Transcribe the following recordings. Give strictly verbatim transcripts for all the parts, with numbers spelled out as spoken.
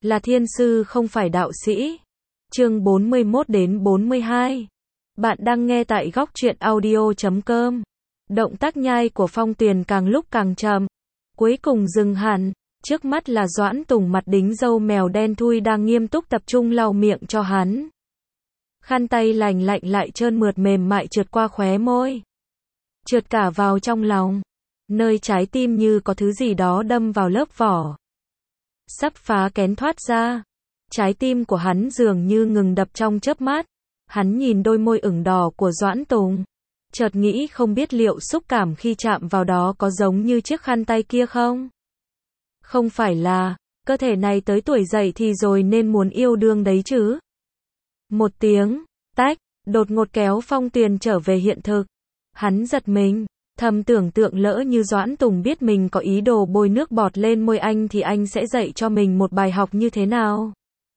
Là thiên sư không phải đạo sĩ. Chương bốn mươi mốt đến bốn mươi hai. Bạn đang nghe tại góc truyện audio chấm com. Động tác nhai của Phong Tuyền càng lúc càng chậm, cuối cùng dừng hẳn. Trước mắt là Doãn Tùng mặt đính râu mèo đen thui đang nghiêm túc tập trung lau miệng cho hắn. Khăn tay lành lạnh lại trơn mượt mềm mại trượt qua khóe môi, trượt cả vào trong lòng, nơi trái tim như có thứ gì đó đâm vào lớp vỏ, sắp phá kén thoát ra. Trái tim của hắn dường như ngừng đập trong chớp mắt. Hắn nhìn đôi môi ửng đỏ của Doãn Tùng, chợt nghĩ không biết liệu xúc cảm khi chạm vào đó có giống như chiếc khăn tay kia không? Không phải là, cơ thể này tới tuổi dậy thì rồi nên muốn yêu đương đấy chứ. Một tiếng, tách, đột ngột kéo Phong Tuyền trở về hiện thực. Hắn giật mình, thầm tưởng tượng lỡ như Doãn Tùng biết mình có ý đồ bôi nước bọt lên môi anh thì anh sẽ dạy cho mình một bài học như thế nào.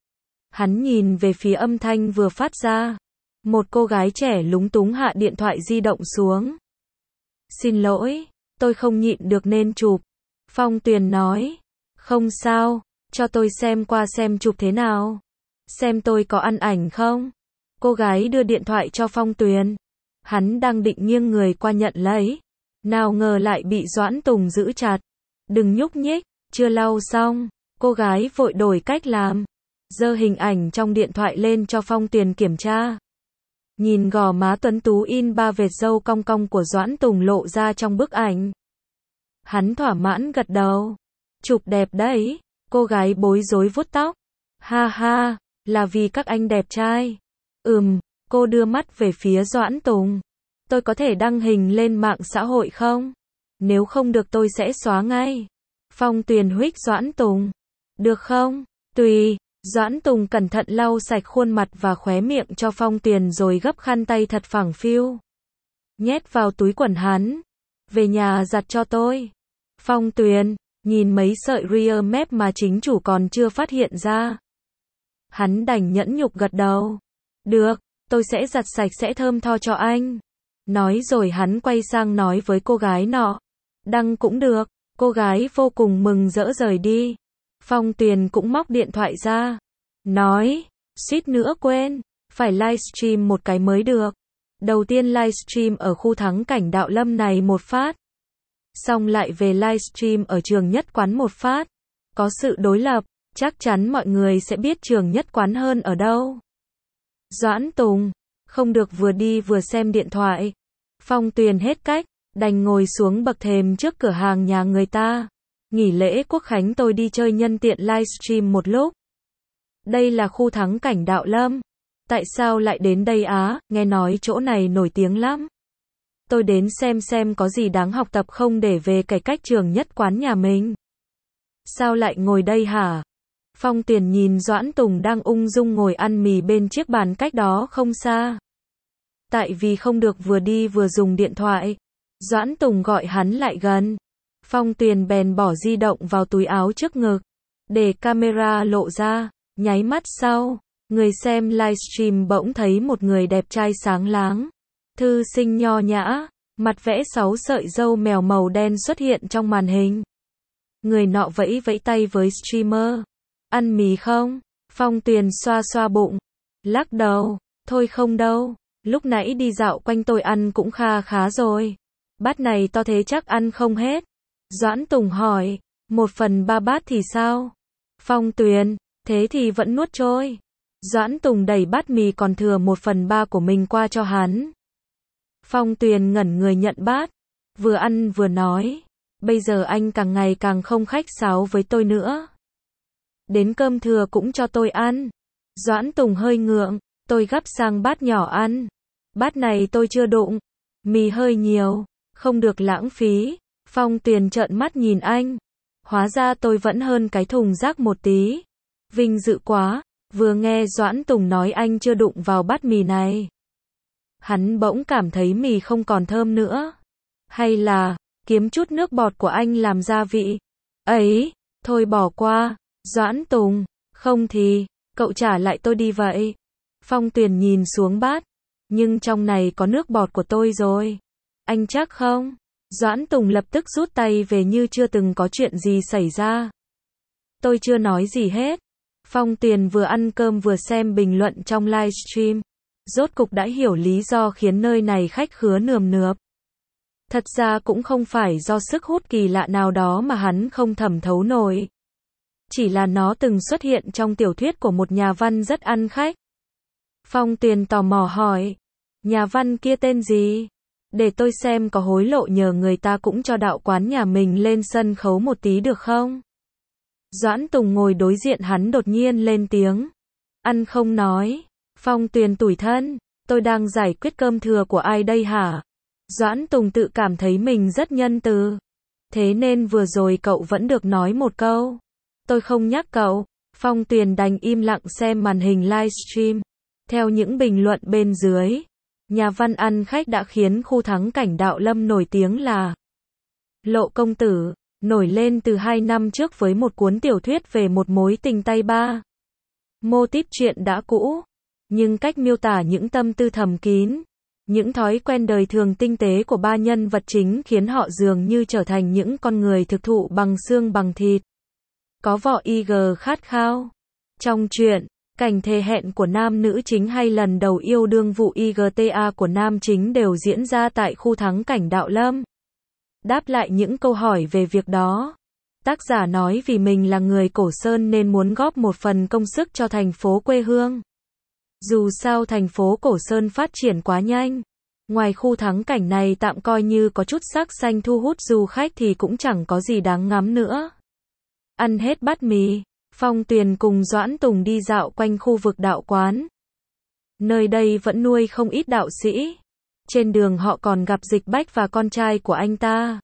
Hắn nhìn về phía âm thanh vừa phát ra. Một cô gái trẻ lúng túng hạ điện thoại di động xuống. Xin lỗi, tôi không nhịn được nên chụp. Phong Tuyền nói. Không sao, cho tôi xem qua xem chụp thế nào. Xem tôi có ăn ảnh không? Cô gái đưa điện thoại cho Phong Tuyền. Hắn đang định nghiêng người qua nhận lấy. Nào ngờ lại bị Doãn Tùng giữ chặt. Đừng nhúc nhích, chưa lau xong. Cô gái vội đổi cách làm. Giơ hình ảnh trong điện thoại lên cho Phong Tuyền kiểm tra. Nhìn gò má tuấn tú in ba vệt râu cong cong của Doãn Tùng lộ ra trong bức ảnh. Hắn thỏa mãn gật đầu. Chụp đẹp đấy. Cô gái bối rối vuốt tóc. Ha ha, là vì các anh đẹp trai. Ừm, cô đưa mắt về phía Doãn Tùng. Tôi có thể đăng hình lên mạng xã hội không? Nếu không được tôi sẽ xóa ngay. Phong Tuyền huých Doãn Tùng. Được không? Tùy. Doãn Tùng cẩn thận lau sạch khuôn mặt và khóe miệng cho Phong Tuyền rồi gấp khăn tay thật phẳng phiu, nhét vào túi quần hắn. Về nhà giặt cho tôi. Phong Tuyền nhìn mấy sợi rear mép mà chính chủ còn chưa phát hiện ra. Hắn đành nhẫn nhục gật đầu. Được, tôi sẽ giặt sạch sẽ thơm tho cho anh. Nói rồi hắn quay sang nói với cô gái nọ. Đăng cũng được. Cô gái vô cùng mừng rỡ rời đi. Phong Tuyền cũng móc điện thoại ra. Nói, suýt nữa quên, phải livestream một cái mới được. Đầu tiên livestream ở khu thắng cảnh Đạo Lâm này một phát. Xong lại về livestream ở Trường Nhất Quán một phát. Có sự đối lập, chắc chắn mọi người sẽ biết Trường Nhất Quán hơn ở đâu. Doãn Tùng, không được vừa đi vừa xem điện thoại. Phong Tuyền hết cách, đành ngồi xuống bậc thềm trước cửa hàng nhà người ta. Nghỉ lễ Quốc Khánh tôi đi chơi nhân tiện livestream một lúc. Đây là khu thắng cảnh Đạo Lâm. Tại sao lại đến đây á? Nghe nói chỗ này nổi tiếng lắm. Tôi đến xem xem có gì đáng học tập không để về cải cách Trường Nhất Quán nhà mình. Sao lại ngồi đây hả? Phong Tuyền nhìn Doãn Tùng đang ung dung ngồi ăn mì bên chiếc bàn cách đó không xa. Tại vì không được vừa đi vừa dùng điện thoại, Doãn Tùng gọi hắn lại gần. Phong Tuyền bèn bỏ di động vào túi áo trước ngực, để camera lộ ra. Nháy mắt sau, người xem livestream bỗng thấy một người đẹp trai sáng láng, thư sinh nho nhã, mặt vẽ sáu sợi râu mèo màu đen xuất hiện trong màn hình. Người nọ vẫy vẫy tay với streamer. Ăn mì không? Phong Tuyền xoa xoa bụng, lắc đầu. Thôi không đâu, lúc nãy đi dạo quanh tôi ăn cũng kha khá rồi. Bát này to thế chắc ăn không hết. Doãn Tùng hỏi, một phần ba bát thì sao? Phong Tuyền, thế thì vẫn nuốt trôi. Doãn Tùng đẩy bát mì còn thừa một phần ba của mình qua cho hắn. Phong Tuyền ngẩn người nhận bát, vừa ăn vừa nói, bây giờ anh càng ngày càng không khách sáo với tôi nữa. Đến cơm thừa cũng cho tôi ăn. Doãn Tùng hơi ngượng, tôi gắp sang bát nhỏ ăn. Bát này tôi chưa đụng, mì hơi nhiều, không được lãng phí. Phong Tuyền trợn mắt nhìn anh. Hóa ra tôi vẫn hơn cái thùng rác một tí. Vinh dự quá, vừa nghe Doãn Tùng nói anh chưa đụng vào bát mì này. Hắn bỗng cảm thấy mì không còn thơm nữa. Hay là, kiếm chút nước bọt của anh làm gia vị. Ấy, thôi bỏ qua. Doãn Tùng, không thì, cậu trả lại tôi đi vậy. Phong Tuyền nhìn xuống bát. Nhưng trong này có nước bọt của tôi rồi. Anh chắc không? Doãn Tùng lập tức rút tay về như chưa từng có chuyện gì xảy ra. Tôi chưa nói gì hết. Phong Tuyền vừa ăn cơm vừa xem bình luận trong livestream. Rốt cục đã hiểu lý do khiến nơi này khách khứa nườm nượp. Thật ra cũng không phải do sức hút kỳ lạ nào đó mà hắn không thẩm thấu nổi. Chỉ là nó từng xuất hiện trong tiểu thuyết của một nhà văn rất ăn khách. Phong Tuyền tò mò hỏi, nhà văn kia tên gì? Để tôi xem có hối lộ nhờ người ta cũng cho đạo quán nhà mình lên sân khấu một tí được không? Doãn Tùng ngồi đối diện hắn đột nhiên lên tiếng. Ăn không nói. Phong Tuyền tủi thân, tôi đang giải quyết cơm thừa của ai đây hả? Doãn Tùng tự cảm thấy mình rất nhân từ. Thế nên vừa rồi cậu vẫn được nói một câu. Tôi không nhắc cậu. Phong Tuyền đành im lặng xem màn hình livestream. Theo những bình luận bên dưới, nhà văn ăn khách đã khiến khu thắng cảnh Đạo Lâm nổi tiếng là Lộ Công Tử, nổi lên từ hai năm trước với một cuốn tiểu thuyết về một mối tình tay ba. Mô típ chuyện đã cũ, nhưng cách miêu tả những tâm tư thầm kín, những thói quen đời thường tinh tế của ba nhân vật chính khiến họ dường như trở thành những con người thực thụ bằng xương bằng thịt. Có vỏ i giê khát khao. Trong truyện, cảnh thề hẹn của nam nữ chính hay lần đầu yêu đương vụ i giê tê a của nam chính đều diễn ra tại khu thắng cảnh Đạo Lâm. Đáp lại những câu hỏi về việc đó, tác giả nói vì mình là người Cổ Sơn nên muốn góp một phần công sức cho thành phố quê hương. Dù sao thành phố Cổ Sơn phát triển quá nhanh, ngoài khu thắng cảnh này tạm coi như có chút sắc xanh thu hút du khách thì cũng chẳng có gì đáng ngắm nữa. Ăn hết bát mì, Phong Tuyền cùng Doãn Tùng đi dạo quanh khu vực đạo quán. Nơi đây vẫn nuôi không ít đạo sĩ. Trên đường họ còn gặp Dịch Bách và con trai của anh ta.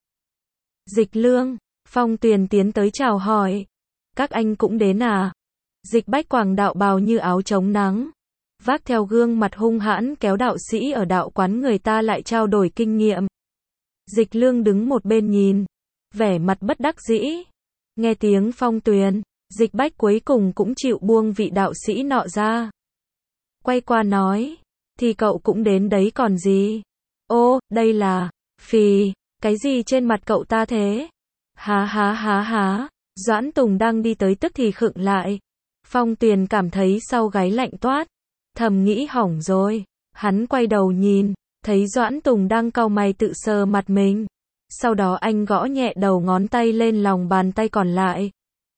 Dịch Lương, Phong Tuyền tiến tới chào hỏi. Các anh cũng đến à? Dịch Bách quàng đạo bào như áo chống nắng, vác theo gương mặt hung hãn kéo đạo sĩ ở đạo quán người ta lại trao đổi kinh nghiệm. Dịch Lương đứng một bên nhìn, vẻ mặt bất đắc dĩ. Nghe tiếng Phong Tuyền, Dịch Bách cuối cùng cũng chịu buông vị đạo sĩ nọ ra. Quay qua nói, thì cậu cũng đến đấy còn gì? Ô, đây là, phì, cái gì trên mặt cậu ta thế? Há há há há, Doãn Tùng đang đi tới tức thì khựng lại. Phong Tuyền cảm thấy sau gáy lạnh toát, thầm nghĩ hỏng rồi. Hắn quay đầu nhìn, thấy Doãn Tùng đang cau mày tự sờ mặt mình. Sau đó anh gõ nhẹ đầu ngón tay lên lòng bàn tay còn lại.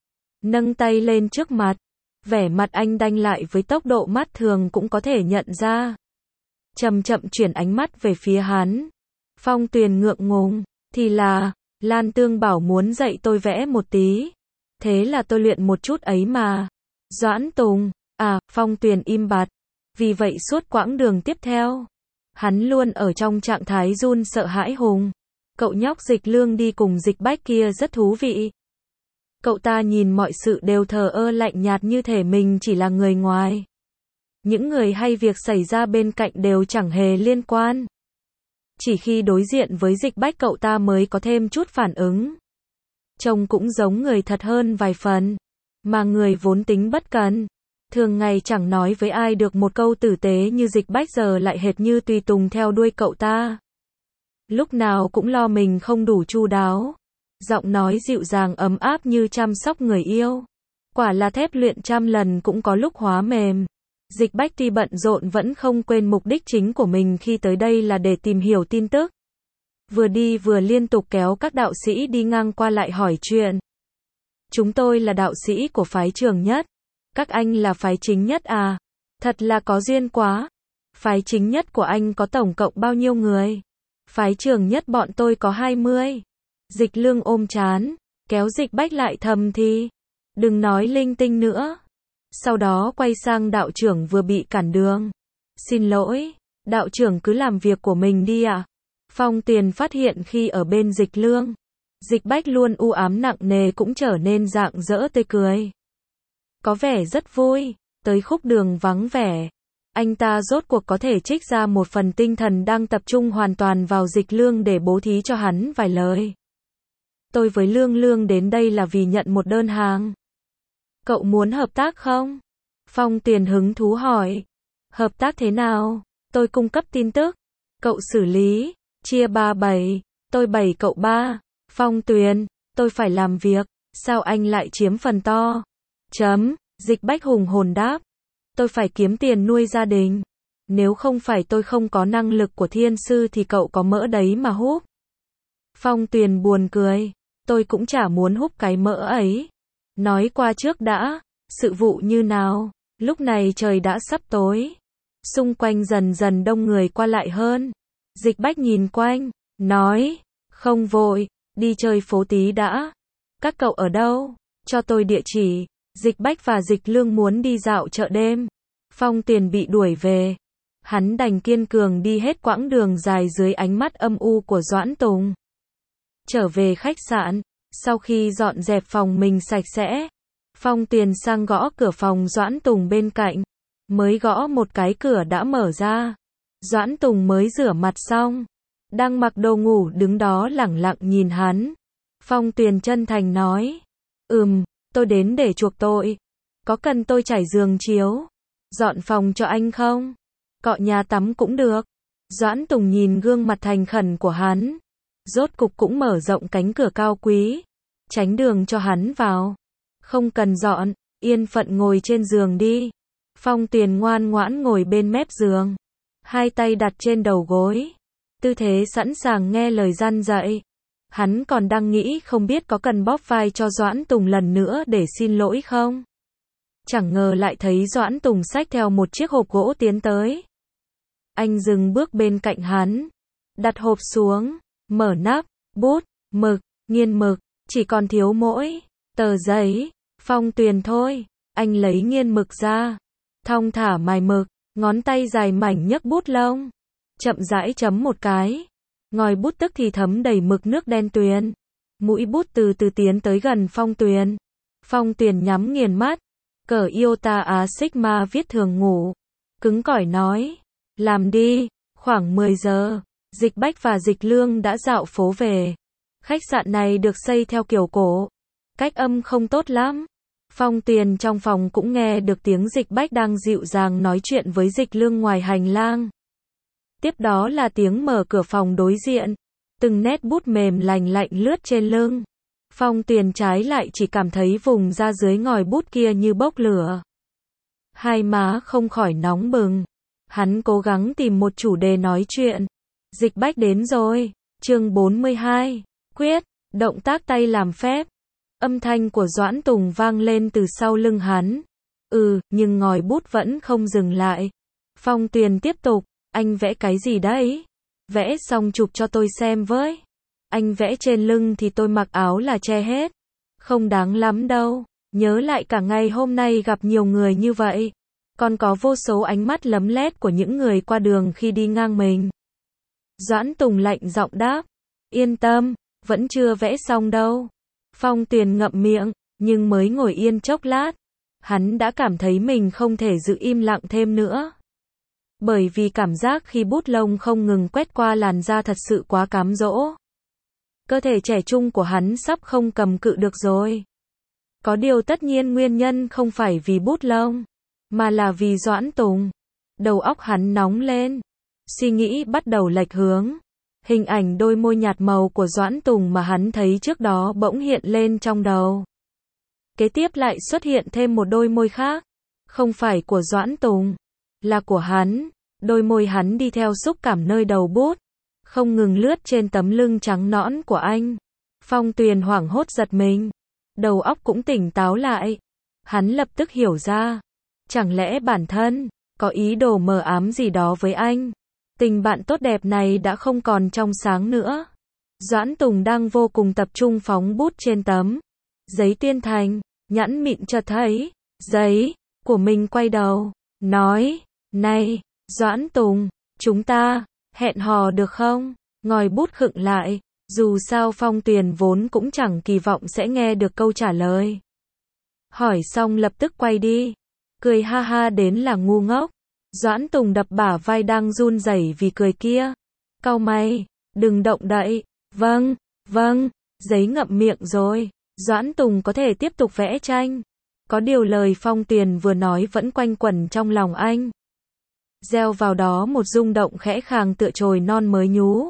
Nâng tay lên trước mặt, vẻ mặt anh đanh lại với tốc độ mắt thường cũng có thể nhận ra. Chậm chậm chuyển ánh mắt về phía hắn. Phong Tuyền ngượng ngùng, thì là, Lan Tương bảo muốn dạy tôi vẽ một tí. Thế là tôi luyện một chút ấy mà. Doãn Tùng, à, Phong Tuyền im bặt. Vì vậy suốt quãng đường tiếp theo, hắn luôn ở trong trạng thái run sợ hãi hùng. Cậu nhóc Dịch Lương đi cùng Dịch Bách kia rất thú vị. Cậu ta nhìn mọi sự đều thờ ơ lạnh nhạt như thể mình chỉ là người ngoài. Những người hay việc xảy ra bên cạnh đều chẳng hề liên quan. Chỉ khi đối diện với Dịch Bách cậu ta mới có thêm chút phản ứng. Trông cũng giống người thật hơn vài phần. Mà người vốn tính bất cần, thường ngày chẳng nói với ai được một câu tử tế như Dịch Bách giờ lại hệt như tùy tùng theo đuôi cậu ta. Lúc nào cũng lo mình không đủ chu đáo. Giọng nói dịu dàng ấm áp như chăm sóc người yêu. Quả là thép luyện trăm lần cũng có lúc hóa mềm. Dịch Bách tuy bận rộn vẫn không quên mục đích chính của mình khi tới đây là để tìm hiểu tin tức. Vừa đi vừa liên tục kéo các đạo sĩ đi ngang qua lại hỏi chuyện. Chúng tôi là đạo sĩ của phái Trường Nhất. Các anh là phái Chính Nhất à? Thật là có duyên quá. Phái Chính Nhất của anh có tổng cộng bao nhiêu người? Phái Trường Nhất bọn tôi có hai mươi. Dịch Lương ôm chán, kéo Dịch Bách lại thầm thì. Đừng nói linh tinh nữa. Sau đó quay sang đạo trưởng vừa bị cản đường. Xin lỗi, đạo trưởng cứ làm việc của mình đi ạ. À? Phong Tuyền phát hiện khi ở bên Dịch Lương, Dịch Bách luôn u ám nặng nề cũng trở nên rạng rỡ tươi cười. Có vẻ rất vui, tới khúc đường vắng vẻ. Anh ta rốt cuộc có thể trích ra một phần tinh thần đang tập trung hoàn toàn vào Dịch Lương để bố thí cho hắn vài lời. Tôi với Lương Lương đến đây là vì nhận một đơn hàng. Cậu muốn hợp tác không? Phong Tuyền hứng thú hỏi. Hợp tác thế nào? Tôi cung cấp tin tức. Cậu xử lý. Chia ba bảy. Tôi bảy cậu ba. Phong Tuyền, tôi phải làm việc. Sao anh lại chiếm phần to? Chấm. Dịch Bách hùng hồn đáp. Tôi phải kiếm tiền nuôi gia đình. Nếu không phải tôi không có năng lực của thiên sư thì cậu có mỡ đấy mà húp. Phong Tuyền buồn cười. Tôi cũng chả muốn húp cái mỡ ấy. Nói qua trước đã, sự vụ như nào? Lúc này trời đã sắp tối. Xung quanh dần dần đông người qua lại hơn. Dịch Bách nhìn quanh, nói, không vội, đi chơi phố tí đã. Các cậu ở đâu? Cho tôi địa chỉ. Dịch Bách và Dịch Lương muốn đi dạo chợ đêm. Phong Tuyền bị đuổi về. Hắn đành kiên cường đi hết quãng đường dài dưới ánh mắt âm u của Doãn Tùng. Trở về khách sạn, sau khi dọn dẹp phòng mình sạch sẽ, Phong Tuyền sang gõ cửa phòng Doãn Tùng bên cạnh. Mới gõ một cái cửa đã mở ra. Doãn Tùng mới rửa mặt xong, đang mặc đồ ngủ đứng đó lẳng lặng nhìn hắn. Phong Tuyền chân thành nói, ừm, tôi đến để chuộc tội. Có cần tôi trải giường chiếu, dọn phòng cho anh không? Cọ nhà tắm cũng được. Doãn Tùng nhìn gương mặt thành khẩn của hắn, rốt cục cũng mở rộng cánh cửa cao quý, tránh đường cho hắn vào. Không cần dọn, yên phận ngồi trên giường đi. Phong Tuyền ngoan ngoãn ngồi bên mép giường, hai tay đặt trên đầu gối, tư thế sẵn sàng nghe lời răn dạy. Hắn còn đang nghĩ không biết có cần bóp vai cho Doãn Tùng lần nữa để xin lỗi không. Chẳng ngờ lại thấy Doãn Tùng xách theo một chiếc hộp gỗ tiến tới. Anh dừng bước bên cạnh hắn, đặt hộp xuống, mở nắp, bút, mực, nghiên mực, chỉ còn thiếu mỗi tờ giấy. Phong Tuyền thôi, anh lấy nghiên mực ra, thong thả mài mực, ngón tay dài mảnh nhấc bút lông, chậm rãi chấm một cái. Ngòi bút tức thì thấm đầy mực nước đen tuyền. Mũi bút từ từ tiến tới gần Phong Tuyền. Phong Tuyền nhắm nghiền mắt, cờ iota á sigma viết thường ngủ. Cứng cỏi nói, làm đi. Khoảng mười giờ, Dịch Bách và Dịch Lương đã dạo phố về. Khách sạn này được xây theo kiểu cổ, cách âm không tốt lắm. Phong Tuyền trong phòng cũng nghe được tiếng Dịch Bách đang dịu dàng nói chuyện với Dịch Lương ngoài hành lang. Tiếp đó là tiếng mở cửa phòng đối diện, từng nét bút mềm lành lạnh lướt trên lưng. Phong Tuyền trái lại chỉ cảm thấy vùng da dưới ngòi bút kia như bốc lửa. Hai má không khỏi nóng bừng. Hắn cố gắng tìm một chủ đề nói chuyện. Dịch Bách đến rồi. Chương bốn mươi hai. Quyết, động tác tay làm phép. Âm thanh của Doãn Tùng vang lên từ sau lưng hắn. Ừ, nhưng ngòi bút vẫn không dừng lại. Phong Tuyền tiếp tục, anh vẽ cái gì đấy? Vẽ xong chụp cho tôi xem với. Anh vẽ trên lưng thì tôi mặc áo là che hết. Không đáng lắm đâu. Nhớ lại cả ngày hôm nay gặp nhiều người như vậy. Còn có vô số ánh mắt lấm lét của những người qua đường khi đi ngang mình. Doãn Tùng lạnh giọng đáp. Yên tâm, vẫn chưa vẽ xong đâu. Phong Tuyền ngậm miệng, nhưng mới ngồi yên chốc lát. Hắn đã cảm thấy mình không thể giữ im lặng thêm nữa. Bởi vì cảm giác khi bút lông không ngừng quét qua làn da thật sự quá cám dỗ. Cơ thể trẻ trung của hắn sắp không cầm cự được rồi. Có điều tất nhiên nguyên nhân không phải vì bút lông, mà là vì Doãn Tùng. Đầu óc hắn nóng lên. Suy nghĩ bắt đầu lệch hướng. Hình ảnh đôi môi nhạt màu của Doãn Tùng mà hắn thấy trước đó bỗng hiện lên trong đầu. Kế tiếp lại xuất hiện thêm một đôi môi khác. Không phải của Doãn Tùng, là của hắn. Đôi môi hắn đi theo xúc cảm nơi đầu bút, không ngừng lướt trên tấm lưng trắng nõn của anh. Phong Tuyền hoảng hốt giật mình. Đầu óc cũng tỉnh táo lại. Hắn lập tức hiểu ra. Chẳng lẽ bản thân có ý đồ mờ ám gì đó với anh? Tình bạn tốt đẹp này đã không còn trong sáng nữa. Doãn Tùng đang vô cùng tập trung phóng bút trên tấm giấy tuyên thành, nhẵn mịn chợt thấy giấy của mình, quay đầu, nói, này, Doãn Tùng, chúng ta hẹn hò được không? Ngòi bút khựng lại, dù sao Phong Tuyền vốn cũng chẳng kỳ vọng sẽ nghe được câu trả lời. Hỏi xong lập tức quay đi, cười ha ha đến là ngu ngốc. Doãn Tùng đập bả vai đang run rẩy vì cười kia. Cau mày, đừng động đậy. Vâng, vâng, giấy ngậm miệng rồi. Doãn Tùng có thể tiếp tục vẽ tranh. Có điều lời Phong Tuyền vừa nói vẫn quanh quẩn trong lòng anh. Gieo vào đó một rung động khẽ khàng tựa chồi non mới nhú.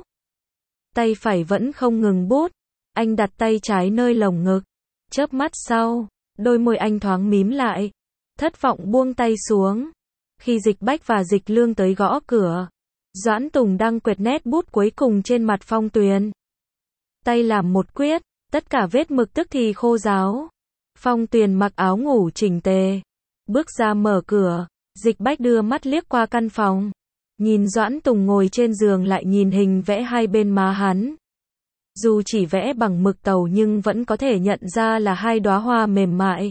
Tay phải vẫn không ngừng bút. Anh đặt tay trái nơi lồng ngực. Chớp mắt sau, đôi môi anh thoáng mím lại. thất vọng buông tay xuống. Khi Dịch Bách và Dịch Lương tới gõ cửa, Doãn Tùng đang quệt nét bút cuối cùng trên mặt Phong Tuyền. Tay làm một quyết, tất cả vết mực tức thì khô ráo. Phong Tuyền mặc áo ngủ chỉnh tề, bước ra mở cửa. Dịch Bách đưa mắt liếc qua căn phòng, nhìn Doãn Tùng ngồi trên giường lại nhìn hình vẽ hai bên má hắn. Dù chỉ vẽ bằng mực tàu nhưng vẫn có thể nhận ra là hai đóa hoa mềm mại.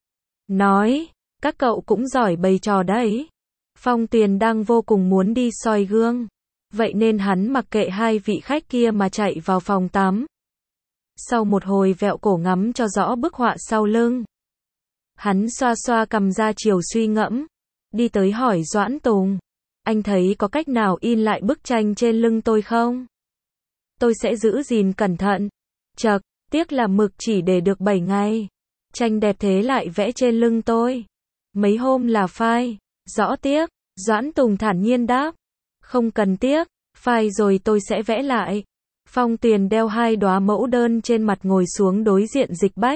Nói, các cậu cũng giỏi bày trò đấy. Phong Tuyền đang vô cùng muốn đi soi gương, vậy nên hắn mặc kệ hai vị khách kia mà chạy vào phòng tắm. Sau một hồi vẹo cổ ngắm cho rõ bức họa sau lưng, hắn xoa xoa cằm ra chiều suy ngẫm, đi tới hỏi Doãn Tùng, anh thấy có cách nào in lại bức tranh trên lưng tôi không? Tôi sẽ giữ gìn cẩn thận. Chậc, tiếc là mực chỉ để được bảy ngày. Tranh đẹp thế lại vẽ trên lưng tôi. Mấy hôm là phai. Rõ tiếc. Doãn Tùng thản nhiên đáp. Không cần tiếc, phai rồi tôi sẽ vẽ lại. Phong Tuyền đeo hai đóa mẫu đơn trên mặt ngồi xuống đối diện Dịch Bách.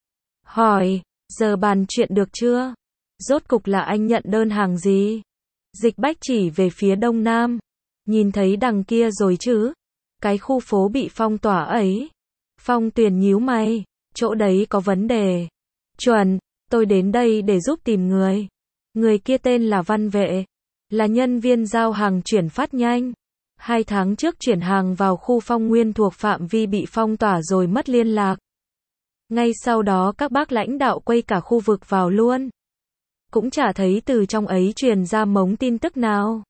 Hỏi, giờ bàn chuyện được chưa? Rốt cục là anh nhận đơn hàng gì? Dịch Bách chỉ về phía đông nam. Nhìn thấy đằng kia rồi chứ? Cái khu phố bị phong tỏa ấy. Phong Tuyền nhíu mày. Chỗ đấy có vấn đề. Chuẩn, tôi đến đây để giúp tìm người. Người kia tên là Văn Vệ. Là nhân viên giao hàng chuyển phát nhanh. Hai tháng trước chuyển hàng vào khu Phong Nguyên thuộc phạm vi bị phong tỏa rồi mất liên lạc. Ngay sau đó các bác lãnh đạo quay cả khu vực vào luôn. Cũng chả thấy từ trong ấy truyền ra mống tin tức nào.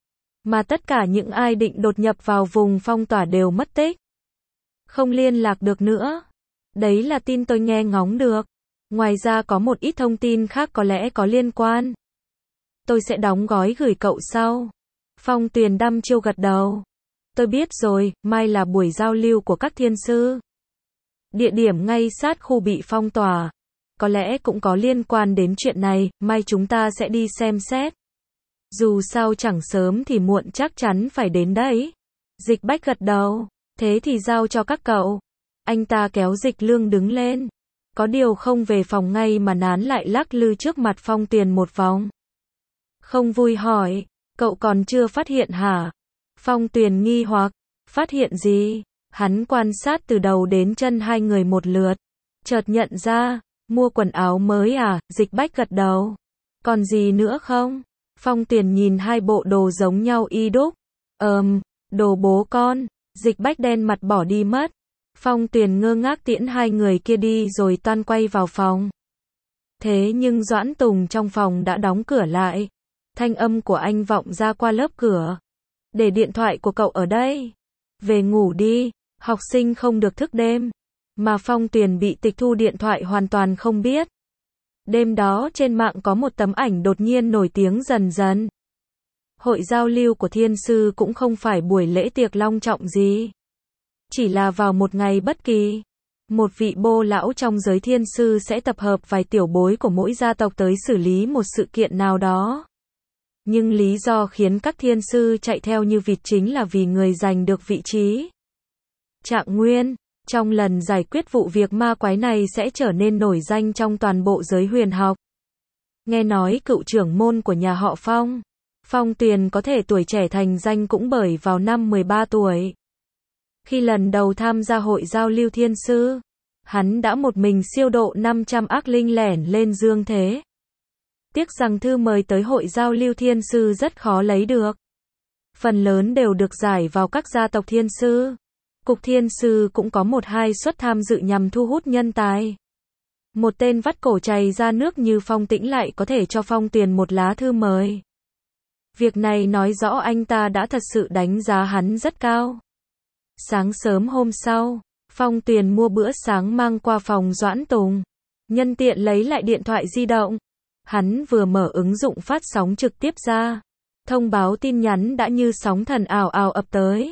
Mà tất cả những ai định đột nhập vào vùng phong tỏa đều mất tích. Không liên lạc được nữa. Đấy là tin tôi nghe ngóng được. Ngoài ra có một ít thông tin khác có lẽ có liên quan. Tôi sẽ đóng gói gửi cậu sau. Phong Tuyền đăm chiêu gật đầu. Tôi biết rồi, mai là buổi giao lưu của các thiên sư. Địa điểm ngay sát khu bị phong tỏa. Có lẽ cũng có liên quan đến chuyện này, mai chúng ta sẽ đi xem xét. Dù sao chẳng sớm thì muộn chắc chắn phải đến đấy. Dịch Bách gật đầu. Thế thì giao cho các cậu. Anh ta kéo Dịch Lương đứng lên. Có điều không về phòng ngay mà nán lại lắc lư trước mặt Phong Tuyền một vòng. Không vui hỏi, cậu còn chưa phát hiện hả? Phong Tuyền nghi hoặc, phát hiện gì? Hắn quan sát từ đầu đến chân hai người một lượt. Chợt nhận ra, mua quần áo mới à? Dịch Bách gật đầu. Còn gì nữa không? Phong Tuyền nhìn hai bộ đồ giống nhau y đúc. Ờm, đồ bố con. Dịch Bách đen mặt bỏ đi mất. Phong Tuyền ngơ ngác tiễn hai người kia đi rồi toan quay vào phòng. Thế nhưng Doãn Tùng trong phòng đã đóng cửa lại. Thanh âm của anh vọng ra qua lớp cửa. Để điện thoại của cậu ở đây. Về ngủ đi, học sinh không được thức đêm. Mà Phong Tuyền bị tịch thu điện thoại hoàn toàn không biết. Đêm đó trên mạng có một tấm ảnh đột nhiên nổi tiếng dần dần. Hội giao lưu của thiên sư cũng không phải buổi lễ tiệc long trọng gì. Chỉ là vào một ngày bất kỳ, một vị bô lão trong giới thiên sư sẽ tập hợp vài tiểu bối của mỗi gia tộc tới xử lý một sự kiện nào đó. Nhưng lý do khiến các thiên sư chạy theo như vịt chính là vì người giành được vị trí. Trạng Nguyên, trong lần giải quyết vụ việc ma quái này sẽ trở nên nổi danh trong toàn bộ giới huyền học. Nghe nói cựu trưởng môn của nhà họ Phong, Phong Tuyền có thể tuổi trẻ thành danh cũng bởi vào năm mười ba tuổi. Khi lần đầu tham gia hội giao lưu thiên sư, hắn đã một mình siêu độ năm trăm ác linh lẻn lên dương thế. Tiếc rằng thư mời tới hội giao lưu thiên sư rất khó lấy được. Phần lớn đều được giải vào các gia tộc thiên sư. Cục thiên sư cũng có một hai suất tham dự nhằm thu hút nhân tài. Một tên vắt cổ chày ra nước như Phong Tĩnh lại có thể cho Phong Tuyền một lá thư mời. Việc này nói rõ anh ta đã thật sự đánh giá hắn rất cao. Sáng sớm hôm sau, Phong Tuyền mua bữa sáng mang qua phòng Doãn Tùng. Nhân tiện lấy lại điện thoại di động. Hắn vừa mở ứng dụng phát sóng trực tiếp ra. Thông báo tin nhắn đã như sóng thần ảo ảo ập tới.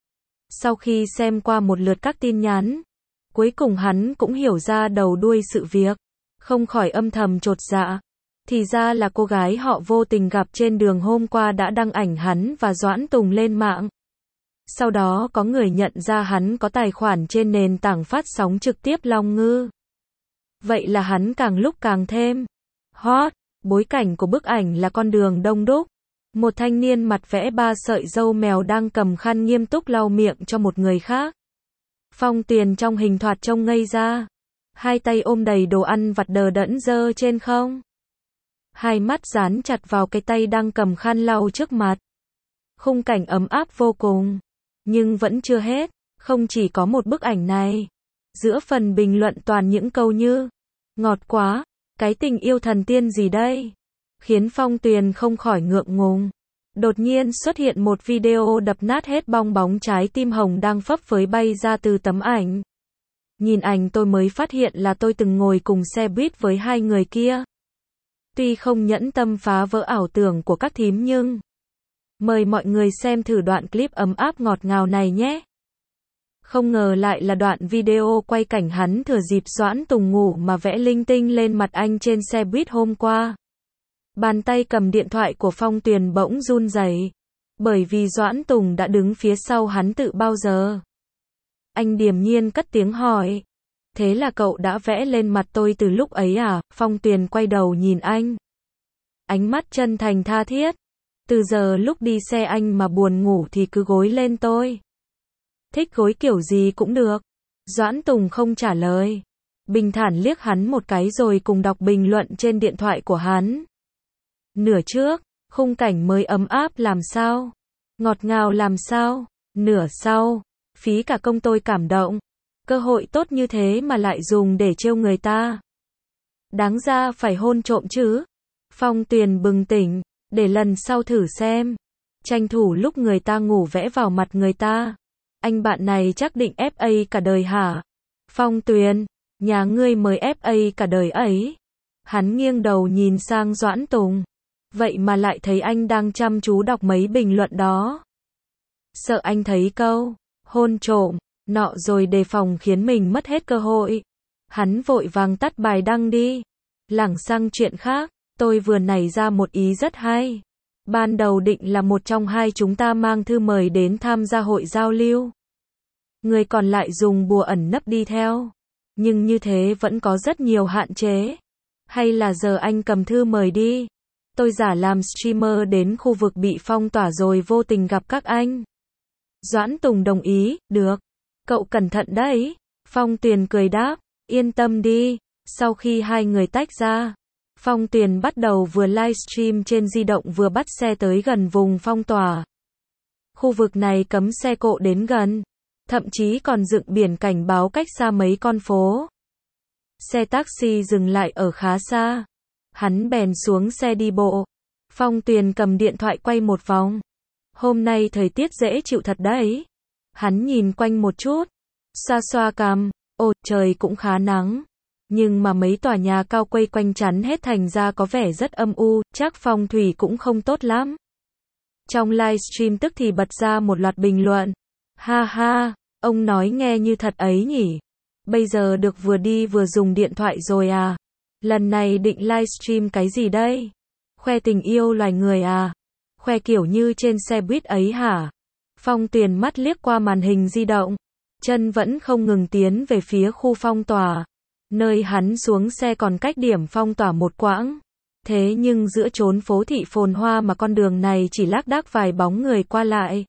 Sau khi xem qua một lượt các tin nhắn, cuối cùng hắn cũng hiểu ra đầu đuôi sự việc. Không khỏi âm thầm chột dạ. Thì ra là cô gái họ vô tình gặp trên đường hôm qua đã đăng ảnh hắn và Doãn Tùng lên mạng. Sau đó có người nhận ra hắn có tài khoản trên nền tảng phát sóng trực tiếp Long Ngư. Vậy là hắn càng lúc càng thêm hot. Bối cảnh của bức ảnh là con đường đông đúc. Một thanh niên mặt vẽ ba sợi râu mèo đang cầm khăn nghiêm túc lau miệng cho một người khác. Phong Tuyền trong hình thoạt trông ngây ra. Hai tay ôm đầy đồ ăn vặt đờ đẫn dơ trên không. Hai mắt dán chặt vào cái tay đang cầm khăn lau trước mặt. Khung cảnh ấm áp vô cùng. Nhưng vẫn chưa hết, không chỉ có một bức ảnh này. Giữa phần bình luận toàn những câu như ngọt quá, cái tình yêu thần tiên gì đây? Khiến Phong Tuyền không khỏi ngượng ngùng. Đột nhiên xuất hiện một video đập nát hết bong bóng trái tim hồng đang phấp phới bay ra từ tấm ảnh. Nhìn ảnh tôi mới phát hiện là tôi từng ngồi cùng xe buýt với hai người kia. Tuy không nhẫn tâm phá vỡ ảo tưởng của các thím nhưng mời mọi người xem thử đoạn clip ấm áp ngọt ngào này nhé. Không ngờ lại là đoạn video quay cảnh hắn thừa dịp Doãn Tùng ngủ mà vẽ linh tinh lên mặt anh trên xe buýt hôm qua. Bàn tay cầm điện thoại của Phong Tuyền bỗng run rẩy, bởi vì Doãn Tùng đã đứng phía sau hắn từ bao giờ. Anh điềm nhiên cất tiếng hỏi, thế là cậu đã vẽ lên mặt tôi từ lúc ấy à? Phong Tuyền quay đầu nhìn anh. Ánh mắt chân thành tha thiết. Từ giờ lúc đi xe anh mà buồn ngủ thì cứ gối lên tôi. Thích gối kiểu gì cũng được. Doãn Tùng không trả lời. Bình thản liếc hắn một cái rồi cùng đọc bình luận trên điện thoại của hắn. Nửa trước, khung cảnh mới ấm áp làm sao? Ngọt ngào làm sao? Nửa sau, phí cả công tôi cảm động. Cơ hội tốt như thế mà lại dùng để trêu người ta. Đáng ra phải hôn trộm chứ. Phong Tuyền bừng tỉnh, để lần sau thử xem. Tranh thủ lúc người ta ngủ vẽ vào mặt người ta. Anh bạn này chắc định ép a cả đời hả? Phong Tuyền, nhà ngươi mới ép a cả đời ấy. Hắn nghiêng đầu nhìn sang Doãn Tùng. Vậy mà lại thấy anh đang chăm chú đọc mấy bình luận đó. Sợ anh thấy câu hôn trộm nọ rồi đề phòng khiến mình mất hết cơ hội. Hắn vội vàng tắt bài đăng đi. Lảng sang chuyện khác, tôi vừa nảy ra một ý rất hay. Ban đầu định là một trong hai chúng ta mang thư mời đến tham gia hội giao lưu. Người còn lại dùng bùa ẩn nấp đi theo. Nhưng như thế vẫn có rất nhiều hạn chế. Hay là giờ anh cầm thư mời đi. Tôi giả làm streamer đến khu vực bị phong tỏa rồi vô tình gặp các anh. Doãn Tùng đồng ý, được. Cậu cẩn thận đấy. Phong Tuyền cười đáp, yên tâm đi. Sau khi hai người tách ra, Phong Tuyền bắt đầu vừa livestream trên di động vừa bắt xe tới gần vùng phong tỏa. Khu vực này cấm xe cộ đến gần. Thậm chí còn dựng biển cảnh báo cách xa mấy con phố. Xe taxi dừng lại ở khá xa. Hắn bèn xuống xe đi bộ. Phong Tuyền cầm điện thoại quay một vòng. Hôm nay thời tiết dễ chịu thật đấy. Hắn nhìn quanh một chút. Xoa xoa cằm. Ồ, trời cũng khá nắng. Nhưng mà mấy tòa nhà cao quây quanh chắn hết thành ra có vẻ rất âm u, chắc phong thủy cũng không tốt lắm. Trong livestream tức thì bật ra một loạt bình luận. Ha ha, ông nói nghe như thật ấy nhỉ. Bây giờ được vừa đi vừa dùng điện thoại rồi à. Lần này định livestream cái gì đây? Khoe tình yêu loài người à? Khoe kiểu như trên xe buýt ấy hả? Phong Tuyền mắt liếc qua màn hình di động. Chân vẫn không ngừng tiến về phía khu phong tỏa. Nơi hắn xuống xe còn cách điểm phong tỏa một quãng. Thế nhưng giữa chốn phố thị phồn hoa mà con đường này chỉ lác đác vài bóng người qua lại.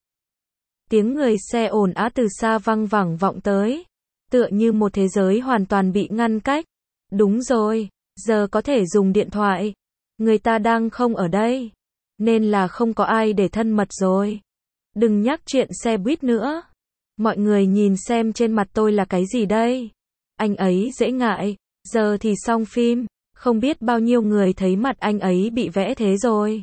Tiếng người xe ồn ào từ xa văng vẳng vọng tới. Tựa như một thế giới hoàn toàn bị ngăn cách. Đúng rồi, giờ có thể dùng điện thoại. Người ta đang không ở đây. Nên là không có ai để thân mật rồi. Đừng nhắc chuyện xe buýt nữa. Mọi người nhìn xem trên mặt tôi là cái gì đây? Anh ấy dễ ngại. Giờ thì xong phim. Không biết bao nhiêu người thấy mặt anh ấy bị vẽ thế rồi.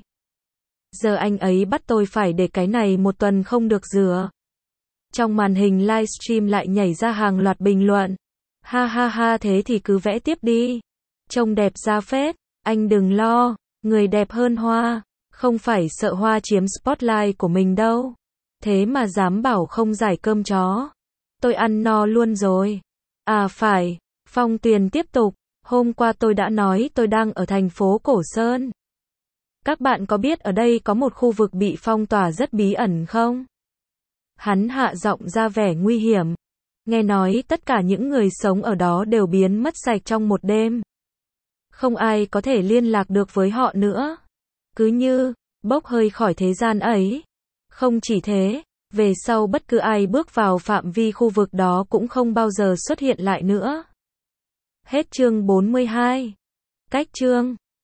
Giờ anh ấy bắt tôi phải để cái này một tuần không được rửa. Trong màn hình livestream lại nhảy ra hàng loạt bình luận. Ha ha ha, thế thì cứ vẽ tiếp đi. Trông đẹp ra phết. Anh đừng lo. Người đẹp hơn hoa. Không phải sợ hoa chiếm spotlight của mình đâu. Thế mà dám bảo không giải cơm chó. Tôi ăn no luôn rồi. À phải. Phong Tuyền tiếp tục. Hôm qua tôi đã nói tôi đang ở thành phố Cổ Sơn. Các bạn có biết ở đây có một khu vực bị phong tỏa rất bí ẩn không? Hắn hạ giọng ra vẻ nguy hiểm. Nghe nói tất cả những người sống ở đó đều biến mất sạch trong một đêm. Không ai có thể liên lạc được với họ nữa. Cứ như, bốc hơi khỏi thế gian ấy. Không chỉ thế, về sau bất cứ ai bước vào phạm vi khu vực đó cũng không bao giờ xuất hiện lại nữa. Hết chương bốn mươi hai. Cách chương